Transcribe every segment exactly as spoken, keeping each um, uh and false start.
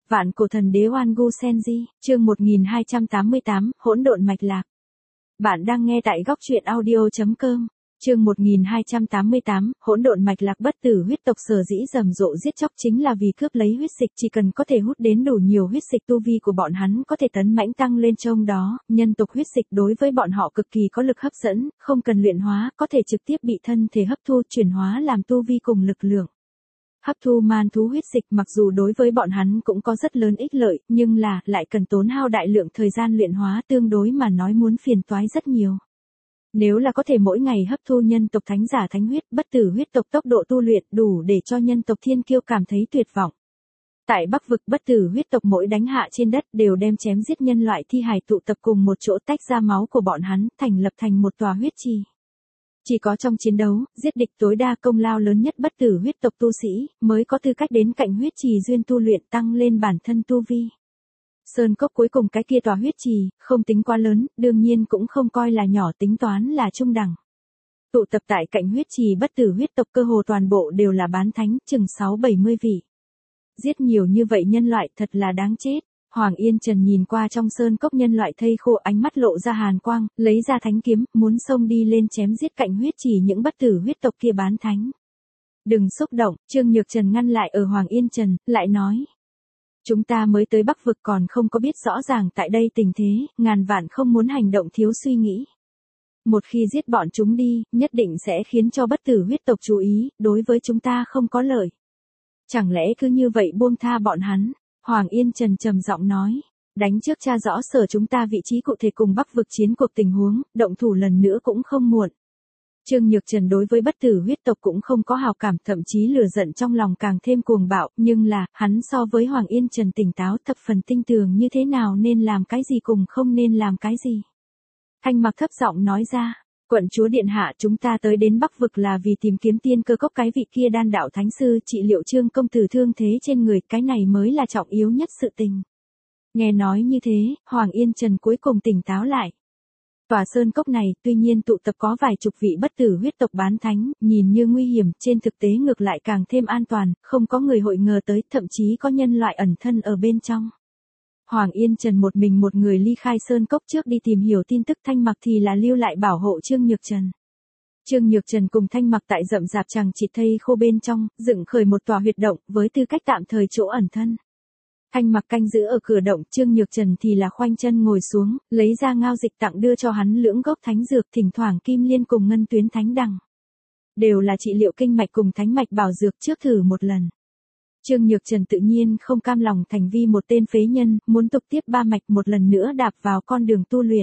Vạn cổ thần đế Oan Gu Senji, chương một nghìn hai trăm tám mươi tám, hỗn độn mạch lạc. Bạn đang nghe tại góc truyện audio chấm com. Chương một nghìn hai trăm tám mươi tám, hỗn độn mạch lạc. Bất tử huyết tộc sở dĩ rầm rộ giết chóc chính là vì cướp lấy huyết dịch, chỉ cần có thể hút đến đủ nhiều huyết dịch tu vi của bọn hắn có thể tấn mãnh tăng lên trong đó, nhân tộc huyết dịch đối với bọn họ cực kỳ có lực hấp dẫn, không cần luyện hóa, có thể trực tiếp bị thân thể hấp thu chuyển hóa làm tu vi cùng lực lượng. Hấp thu man thú huyết dịch mặc dù đối với bọn hắn cũng có rất lớn ích lợi, nhưng là, lại cần tốn hao đại lượng thời gian luyện hóa tương đối mà nói muốn phiền toái rất nhiều. Nếu là có thể mỗi ngày hấp thu nhân tộc thánh giả thánh huyết, bất tử huyết tộc tốc độ tu luyện đủ để cho nhân tộc thiên kiêu cảm thấy tuyệt vọng. Tại Bắc vực, bất tử huyết tộc mỗi đánh hạ trên đất đều đem chém giết nhân loại thi hài tụ tập cùng một chỗ, tách ra máu của bọn hắn, thành lập thành một tòa huyết trì. Chỉ có trong chiến đấu, giết địch tối đa công lao lớn nhất bất tử huyết tộc tu sĩ, mới có tư cách đến cạnh huyết trì duyên tu luyện tăng lên bản thân tu vi. Sơn cốc cuối cùng cái kia tòa huyết trì, không tính quá lớn, đương nhiên cũng không coi là nhỏ, tính toán là trung đẳng. Tụ tập tại cạnh huyết trì bất tử huyết tộc cơ hồ toàn bộ đều là bán thánh, chừng sáu bảy mươi vị. Giết nhiều như vậy nhân loại thật là đáng chết. Hoàng Yên Trần nhìn qua trong sơn cốc nhân loại thây khô, ánh mắt lộ ra hàn quang, lấy ra thánh kiếm, muốn xông đi lên chém giết cạnh huyết trì những bất tử huyết tộc kia bán thánh. Đừng xúc động, Trương Nhược Trần ngăn lại ở Hoàng Yên Trần, lại nói. Chúng ta mới tới Bắc vực còn không có biết rõ ràng tại đây tình thế, ngàn vạn không muốn hành động thiếu suy nghĩ. Một khi giết bọn chúng đi, nhất định sẽ khiến cho bất tử huyết tộc chú ý, đối với chúng ta không có lợi. Chẳng lẽ cứ như vậy buông tha bọn hắn? Hoàng Yên Trần trầm giọng nói, đánh trước tra rõ sở chúng ta vị trí cụ thể cùng Bắc vực chiến cuộc tình huống, động thủ lần nữa cũng không muộn. Trương Nhược Trần đối với bất tử huyết tộc cũng không có hào cảm, thậm chí lửa giận trong lòng càng thêm cuồng bạo, nhưng là, hắn so với Hoàng Yên Trần tỉnh táo thập phần tinh tường như thế nào nên làm cái gì cùng không nên làm cái gì. Thanh Mặc thấp giọng nói ra. Quận chúa điện hạ, chúng ta tới đến Bắc vực là vì tìm kiếm tiên cơ cốc cái vị kia đan đạo thánh sư trị liệu Trương công tử thương thế trên người, cái này mới là trọng yếu nhất sự tình. Nghe nói như thế, Hoàng Yên Trần cuối cùng tỉnh táo lại. Tòa sơn cốc này tuy nhiên tụ tập có vài chục vị bất tử huyết tộc bán thánh, nhìn như nguy hiểm, trên thực tế ngược lại càng thêm an toàn, không có người hội ngờ tới, thậm chí có nhân loại ẩn thân ở bên trong. Hoàng Yên Trần một mình một người ly khai sơn cốc trước đi tìm hiểu tin tức, Thanh Mặc thì là lưu lại bảo hộ Trương Nhược Trần. Trương Nhược Trần cùng Thanh Mặc tại rậm rạp chằng chịt thây khô bên trong, dựng khởi một tòa huyệt động, với tư cách tạm thời chỗ ẩn thân. Thanh Mặc canh giữ ở cửa động, Trương Nhược Trần thì là khoanh chân ngồi xuống, lấy ra ngao dịch tặng đưa cho hắn lưỡng gốc thánh dược, thỉnh thoảng kim liên cùng ngân tuyến thánh đằng. Đều là trị liệu kinh mạch cùng thánh mạch bảo dược, trước thử một lần. Trương Nhược Trần tự nhiên không cam lòng thành vi một tên phế nhân, muốn tục tiếp ba mạch một lần nữa đạp vào con đường tu luyện.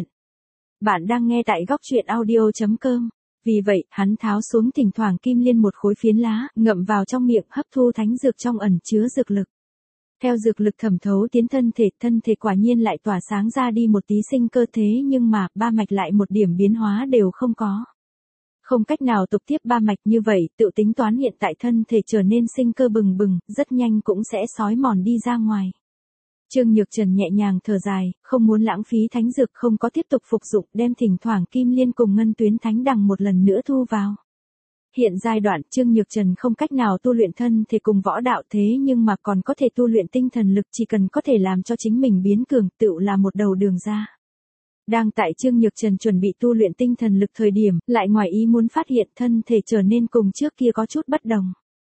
Bạn đang nghe tại góc truyện audio chấm com. Vì vậy, hắn tháo xuống thỉnh thoảng kim liên một khối phiến lá, ngậm vào trong miệng, hấp thu thánh dược trong ẩn chứa dược lực. Theo dược lực thẩm thấu tiến thân thể, thân thể quả nhiên lại tỏa sáng ra đi một tí sinh cơ, thế nhưng mà, ba mạch lại một điểm biến hóa đều không có. Không cách nào tục tiếp ba mạch như vậy, tự tính toán hiện tại thân thể trở nên sinh cơ bừng bừng, rất nhanh cũng sẽ xói mòn đi ra ngoài. Trương Nhược Trần nhẹ nhàng thở dài, không muốn lãng phí thánh dược, không có tiếp tục phục dụng, đem thỉnh thoảng kim liên cùng ngân tuyến thánh đằng một lần nữa thu vào. Hiện giai đoạn, Trương Nhược Trần không cách nào tu luyện thân thể cùng võ đạo, thế nhưng mà còn có thể tu luyện tinh thần lực, chỉ cần có thể làm cho chính mình biến cường, tựu là một đầu đường ra. Đang tại Trương Nhược Trần chuẩn bị tu luyện tinh thần lực thời điểm, lại ngoài ý muốn phát hiện thân thể trở nên cùng trước kia có chút bất đồng.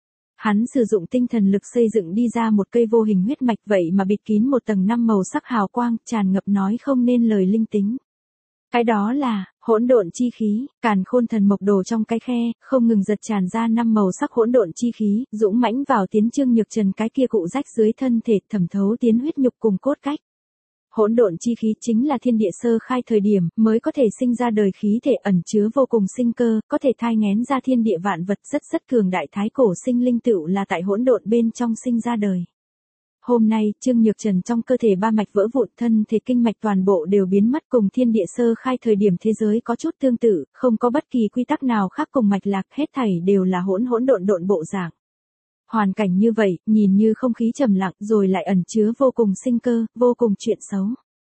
Hắn sử dụng tinh thần lực xây dựng đi ra một cây vô hình huyết mạch, vậy mà bịt kín một tầng năm màu sắc hào quang, tràn ngập nói không nên lời linh tính. Cái đó là hỗn độn chi khí, càn khôn thần mộc đồ trong cái khe, không ngừng giật tràn ra năm màu sắc hỗn độn chi khí, dũng mãnh vào tiến Trương Nhược Trần cái kia cụ rách dưới thân thể, thẩm thấu tiến huyết nhục cùng cốt cách. Hỗn độn chi khí chính là thiên địa sơ khai thời điểm mới có thể sinh ra đời khí thể, ẩn chứa vô cùng sinh cơ, có thể thai nghén ra thiên địa vạn vật, rất rất cường đại, thái cổ sinh linh tựu là tại hỗn độn bên trong sinh ra đời. Hôm nay, Trương Nhược Trần trong cơ thể ba mạch vỡ vụn, thân thể kinh mạch toàn bộ đều biến mất, cùng thiên địa sơ khai thời điểm thế giới có chút tương tự, không có bất kỳ quy tắc nào khác cùng mạch lạc, hết thảy đều là hỗn hỗn độn độn bộ dạng. Hoàn cảnh như vậy, nhìn như không khí trầm lặng rồi lại ẩn chứa vô cùng sinh cơ, vô cùng chuyện xấu.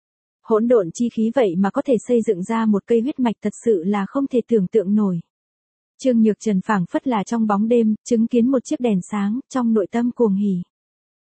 Hỗn độn chi khí vậy mà có thể xây dựng ra một cây huyết mạch, thật sự là không thể tưởng tượng nổi. Trương Nhược Trần phảng phất là trong bóng đêm, chứng kiến một chiếc đèn sáng, trong nội tâm cuồng hỉ.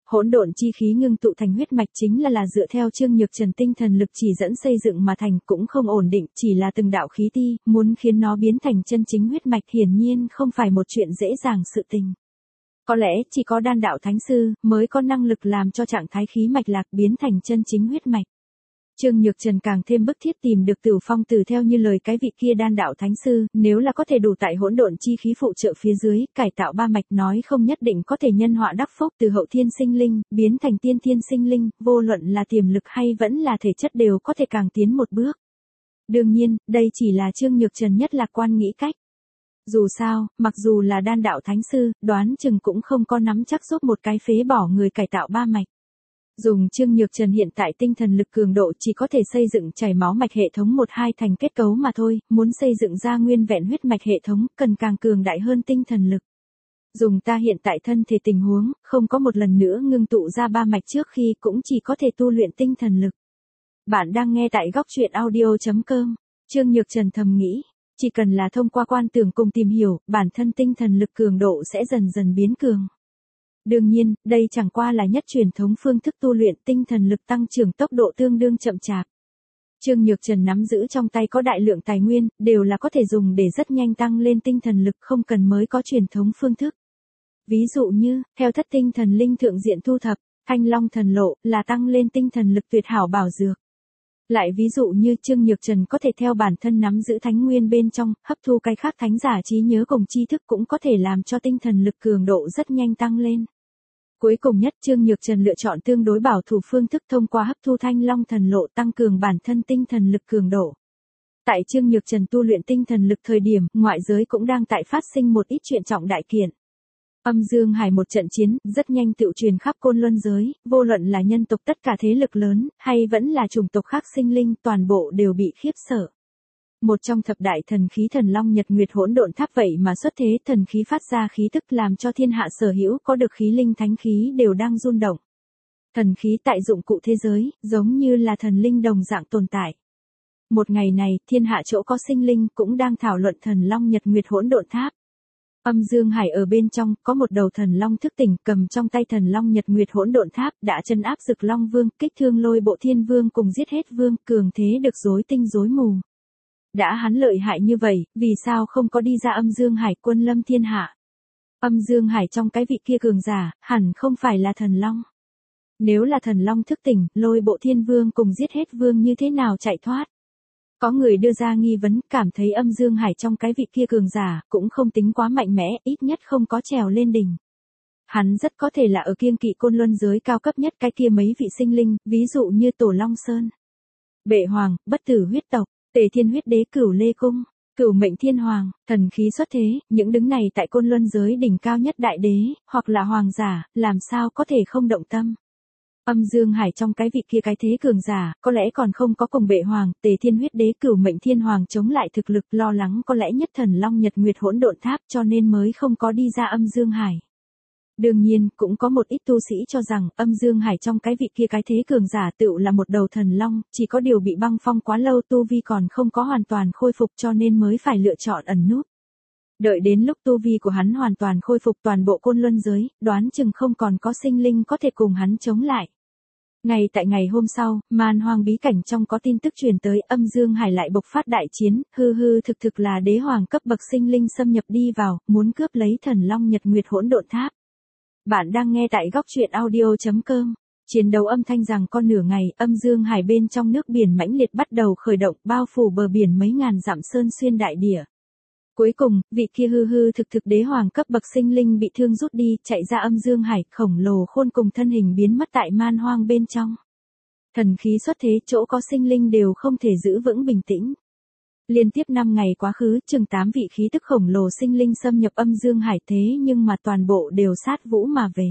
Hỗn độn chi khí ngưng tụ thành huyết mạch chính là là dựa theo Trương Nhược Trần tinh thần lực chỉ dẫn xây dựng mà thành, cũng không ổn định, chỉ là từng đạo khí ti, muốn khiến nó biến thành chân chính huyết mạch hiển nhiên không phải một chuyện dễ dàng sự tình. Có lẽ chỉ có đan đạo thánh sư mới có năng lực làm cho trạng thái khí mạch lạc biến thành chân chính huyết mạch. Trương Nhược Trần càng thêm bức thiết tìm được Tửu Phong Tử theo như lời cái vị kia đan đạo thánh sư, nếu là có thể đủ tại hỗn độn chi khí phụ trợ phía dưới, cải tạo ba mạch nói không nhất định có thể nhân họa đắc phúc từ hậu thiên sinh linh, biến thành tiên thiên sinh linh, vô luận là tiềm lực hay vẫn là thể chất đều có thể càng tiến một bước. Đương nhiên, đây chỉ là Trương Nhược Trần nhất lạc quan nghĩ cách. Dù sao, mặc dù là đan đạo thánh sư, đoán chừng cũng không có nắm chắc giúp một cái phế bỏ người cải tạo ba mạch. Dùng Trương Nhược Trần hiện tại tinh thần lực cường độ chỉ có thể xây dựng chảy máu mạch hệ thống một hai thành kết cấu mà thôi, muốn xây dựng ra nguyên vẹn huyết mạch hệ thống, cần càng cường đại hơn tinh thần lực. Dùng ta hiện tại thân thể tình huống, không có một lần nữa ngưng tụ ra ba mạch trước khi cũng chỉ có thể tu luyện tinh thần lực. Bạn đang nghe tại góc truyện audio chấm com. Trương Nhược Trần thầm nghĩ, chỉ cần là thông qua quan tưởng cùng tìm hiểu, bản thân tinh thần lực cường độ sẽ dần dần biến cường. Đương nhiên, đây chẳng qua là nhất truyền thống phương thức tu luyện, tinh thần lực tăng trưởng tốc độ tương đương chậm chạp. Trương Nhược Trần nắm giữ trong tay có đại lượng tài nguyên, đều là có thể dùng để rất nhanh tăng lên tinh thần lực, không cần mới có truyền thống phương thức. Ví dụ như, theo thất tinh thần linh thượng diện thu thập, Thanh Long thần lộ là tăng lên tinh thần lực tuyệt hảo bảo dược. Lại ví dụ như Trương Nhược Trần có thể theo bản thân nắm giữ thánh nguyên bên trong, hấp thu cái khác thánh giả trí nhớ cùng tri thức cũng có thể làm cho tinh thần lực cường độ rất nhanh tăng lên. Cuối cùng nhất Trương Nhược Trần lựa chọn tương đối bảo thủ phương thức thông qua hấp thu Thanh Long thần lộ tăng cường bản thân tinh thần lực cường độ. Tại Trương Nhược Trần tu luyện tinh thần lực thời điểm, ngoại giới cũng đang tại phát sinh một ít chuyện trọng đại kiện. Âm Dương Hải một trận chiến, rất nhanh tự truyền khắp Côn Luân giới, vô luận là nhân tộc tất cả thế lực lớn, hay vẫn là chủng tộc khác sinh linh, toàn bộ đều bị khiếp sợ. Một trong thập đại thần khí Thần Long Nhật Nguyệt Hỗn Độn Tháp vậy mà xuất thế, thần khí phát ra khí tức làm cho thiên hạ sở hữu có được khí linh thánh khí đều đang rung động. Thần khí tại dụng cụ thế giới, giống như là thần linh đồng dạng tồn tại. Một ngày này, thiên hạ chỗ có sinh linh cũng đang thảo luận Thần Long Nhật Nguyệt Hỗn Độn Tháp. Âm Dương Hải ở bên trong, có một đầu thần long thức tỉnh, cầm trong tay Thần Long Nhật Nguyệt Hỗn Độn Tháp, đã trấn áp Dực Long Vương, kích thương Lôi Bộ Thiên Vương cùng giết hết vương, cường thế được rối tinh rối mù. Đã hắn lợi hại như vậy, vì sao không có đi ra Âm Dương Hải quân lâm thiên hạ? Âm Dương Hải trong cái vị kia cường giả, hẳn không phải là thần long. Nếu là thần long thức tỉnh, Lôi Bộ Thiên Vương cùng giết hết vương như thế nào chạy thoát? Có người đưa ra nghi vấn, cảm thấy Âm Dương Hải trong cái vị kia cường giả, cũng không tính quá mạnh mẽ, ít nhất không có trèo lên đỉnh. Hắn rất có thể là ở kiêng kỵ Côn Luân giới cao cấp nhất cái kia mấy vị sinh linh, ví dụ như Tổ Long Sơn, Bệ Hoàng, Bất Tử huyết tộc, Tề Thiên huyết đế Cửu Lê Cung, Cửu Mệnh Thiên Hoàng, thần khí xuất thế, những đứng này tại Côn Luân giới đỉnh cao nhất đại đế, hoặc là hoàng giả, làm sao có thể không động tâm. Âm Dương Hải trong cái vị kia cái thế cường giả, có lẽ còn không có cùng Bệ Hoàng, Tề Thiên huyết đế Cửu Mệnh Thiên Hoàng chống lại thực lực, lo lắng có lẽ nhất Thần Long Nhật Nguyệt Hỗn Độn Tháp cho nên mới không có đi ra Âm Dương Hải. Đương nhiên, cũng có một ít tu sĩ cho rằng, Âm Dương Hải trong cái vị kia cái thế cường giả tựu là một đầu thần long, chỉ có điều bị băng phong quá lâu tu vi còn không có hoàn toàn khôi phục cho nên mới phải lựa chọn ẩn núp. Đợi đến lúc tu vi của hắn hoàn toàn khôi phục toàn bộ Côn Luân giới, đoán chừng không còn có sinh linh có thể cùng hắn chống lại. Ngay tại ngày hôm sau, Man Hoang bí cảnh trong có tin tức truyền tới, Âm Dương Hải lại bộc phát đại chiến, hư hư thực thực là đế hoàng cấp bậc sinh linh xâm nhập đi vào, muốn cướp lấy Thần Long Nhật Nguyệt Hỗn Độn Tháp. Bạn đang nghe tại góc truyện audio chấm com. Chiến đấu âm thanh rằng con nửa ngày, Âm Dương Hải bên trong nước biển mãnh liệt bắt đầu khởi động, bao phủ bờ biển mấy ngàn dặm sơn xuyên đại địa. Cuối cùng, vị kia hư hư thực thực đế hoàng cấp bậc sinh linh bị thương rút đi, chạy ra Âm Dương Hải, khổng lồ khôn cùng thân hình biến mất tại Man Hoang bên trong. Thần khí xuất thế, chỗ có sinh linh đều không thể giữ vững bình tĩnh. Liên tiếp năm ngày quá khứ, chừng tám vị khí tức khổng lồ sinh linh xâm nhập Âm Dương Hải, thế nhưng mà toàn bộ đều sát vũ mà về.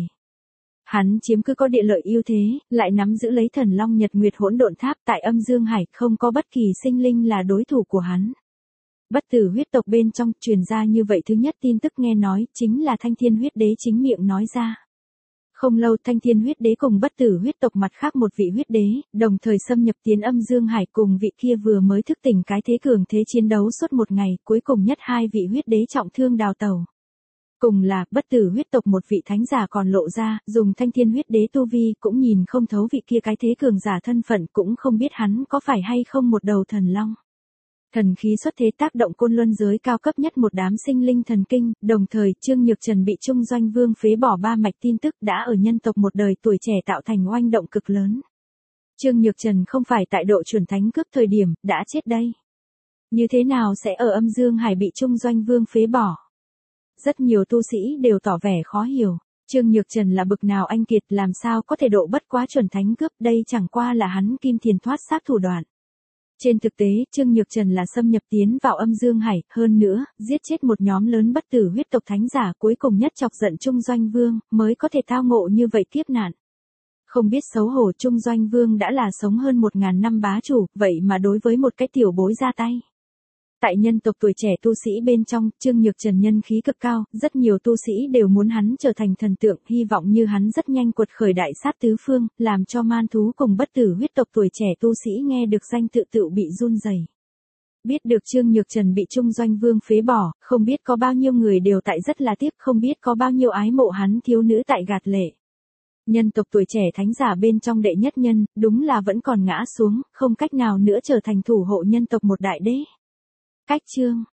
Hắn chiếm cứ có địa lợi ưu thế, lại nắm giữ lấy Thần Long Nhật Nguyệt Hỗn Độn Tháp, tại Âm Dương Hải không có bất kỳ sinh linh là đối thủ của hắn. Bất Tử huyết tộc bên trong truyền ra như vậy thứ nhất tin tức nghe nói, chính là Thanh Thiên huyết đế chính miệng nói ra. Không lâu Thanh Thiên huyết đế cùng Bất Tử huyết tộc mặt khác một vị huyết đế, đồng thời xâm nhập tiến Âm Dương Hải, cùng vị kia vừa mới thức tỉnh cái thế cường thế chiến đấu suốt một ngày, cuối cùng nhất hai vị huyết đế trọng thương đào tẩu. Cùng là, bất tử huyết tộc một vị thánh giả còn lộ ra, dùng thanh thiên huyết đế tu vi cũng nhìn không thấu vị kia cái thế cường giả thân phận, cũng không biết hắn có phải hay không một đầu thần long. Thần khí xuất thế tác động côn luân giới cao cấp nhất một đám sinh linh thần kinh, đồng thời Trương Nhược Trần bị Trung Doanh Vương phế bỏ ba mạch tin tức đã ở nhân tộc một đời tuổi trẻ tạo thành oanh động cực lớn. Trương Nhược Trần không phải tại độ chuẩn thánh cướp thời điểm, đã chết đây. Như thế nào sẽ ở âm dương hải bị Trung Doanh Vương phế bỏ? Rất nhiều tu sĩ đều tỏ vẻ khó hiểu. Trương Nhược Trần là bực nào anh kiệt, làm sao có thể độ bất quá chuẩn thánh cướp, đây chẳng qua là hắn kim thiền thoát xác thủ đoạn. Trên thực tế, Trương Nhược Trần là xâm nhập tiến vào âm dương hải, hơn nữa, giết chết một nhóm lớn bất tử huyết tộc thánh giả, cuối cùng nhất chọc giận Trung Doanh Vương, mới có thể tao ngộ như vậy kiếp nạn. Không biết xấu hổ, Trung Doanh Vương đã là sống hơn một ngàn năm bá chủ, vậy mà đối với một cái tiểu bối ra tay. Tại nhân tộc tuổi trẻ tu sĩ bên trong, Trương Nhược Trần nhân khí cực cao, rất nhiều tu sĩ đều muốn hắn trở thành thần tượng, hy vọng như hắn rất nhanh quật khởi đại sát tứ phương, làm cho man thú cùng bất tử huyết tộc tuổi trẻ tu sĩ nghe được danh tự tự bị run rẩy. Biết được Trương Nhược Trần bị Trung Doanh Vương phế bỏ, không biết có bao nhiêu người đều tại rất là tiếc, không biết có bao nhiêu ái mộ hắn thiếu nữ tại gạt lệ. Nhân tộc tuổi trẻ thánh giả bên trong đệ nhất nhân, đúng là vẫn còn ngã xuống, không cách nào nữa trở thành thủ hộ nhân tộc một đại đế. Cách chương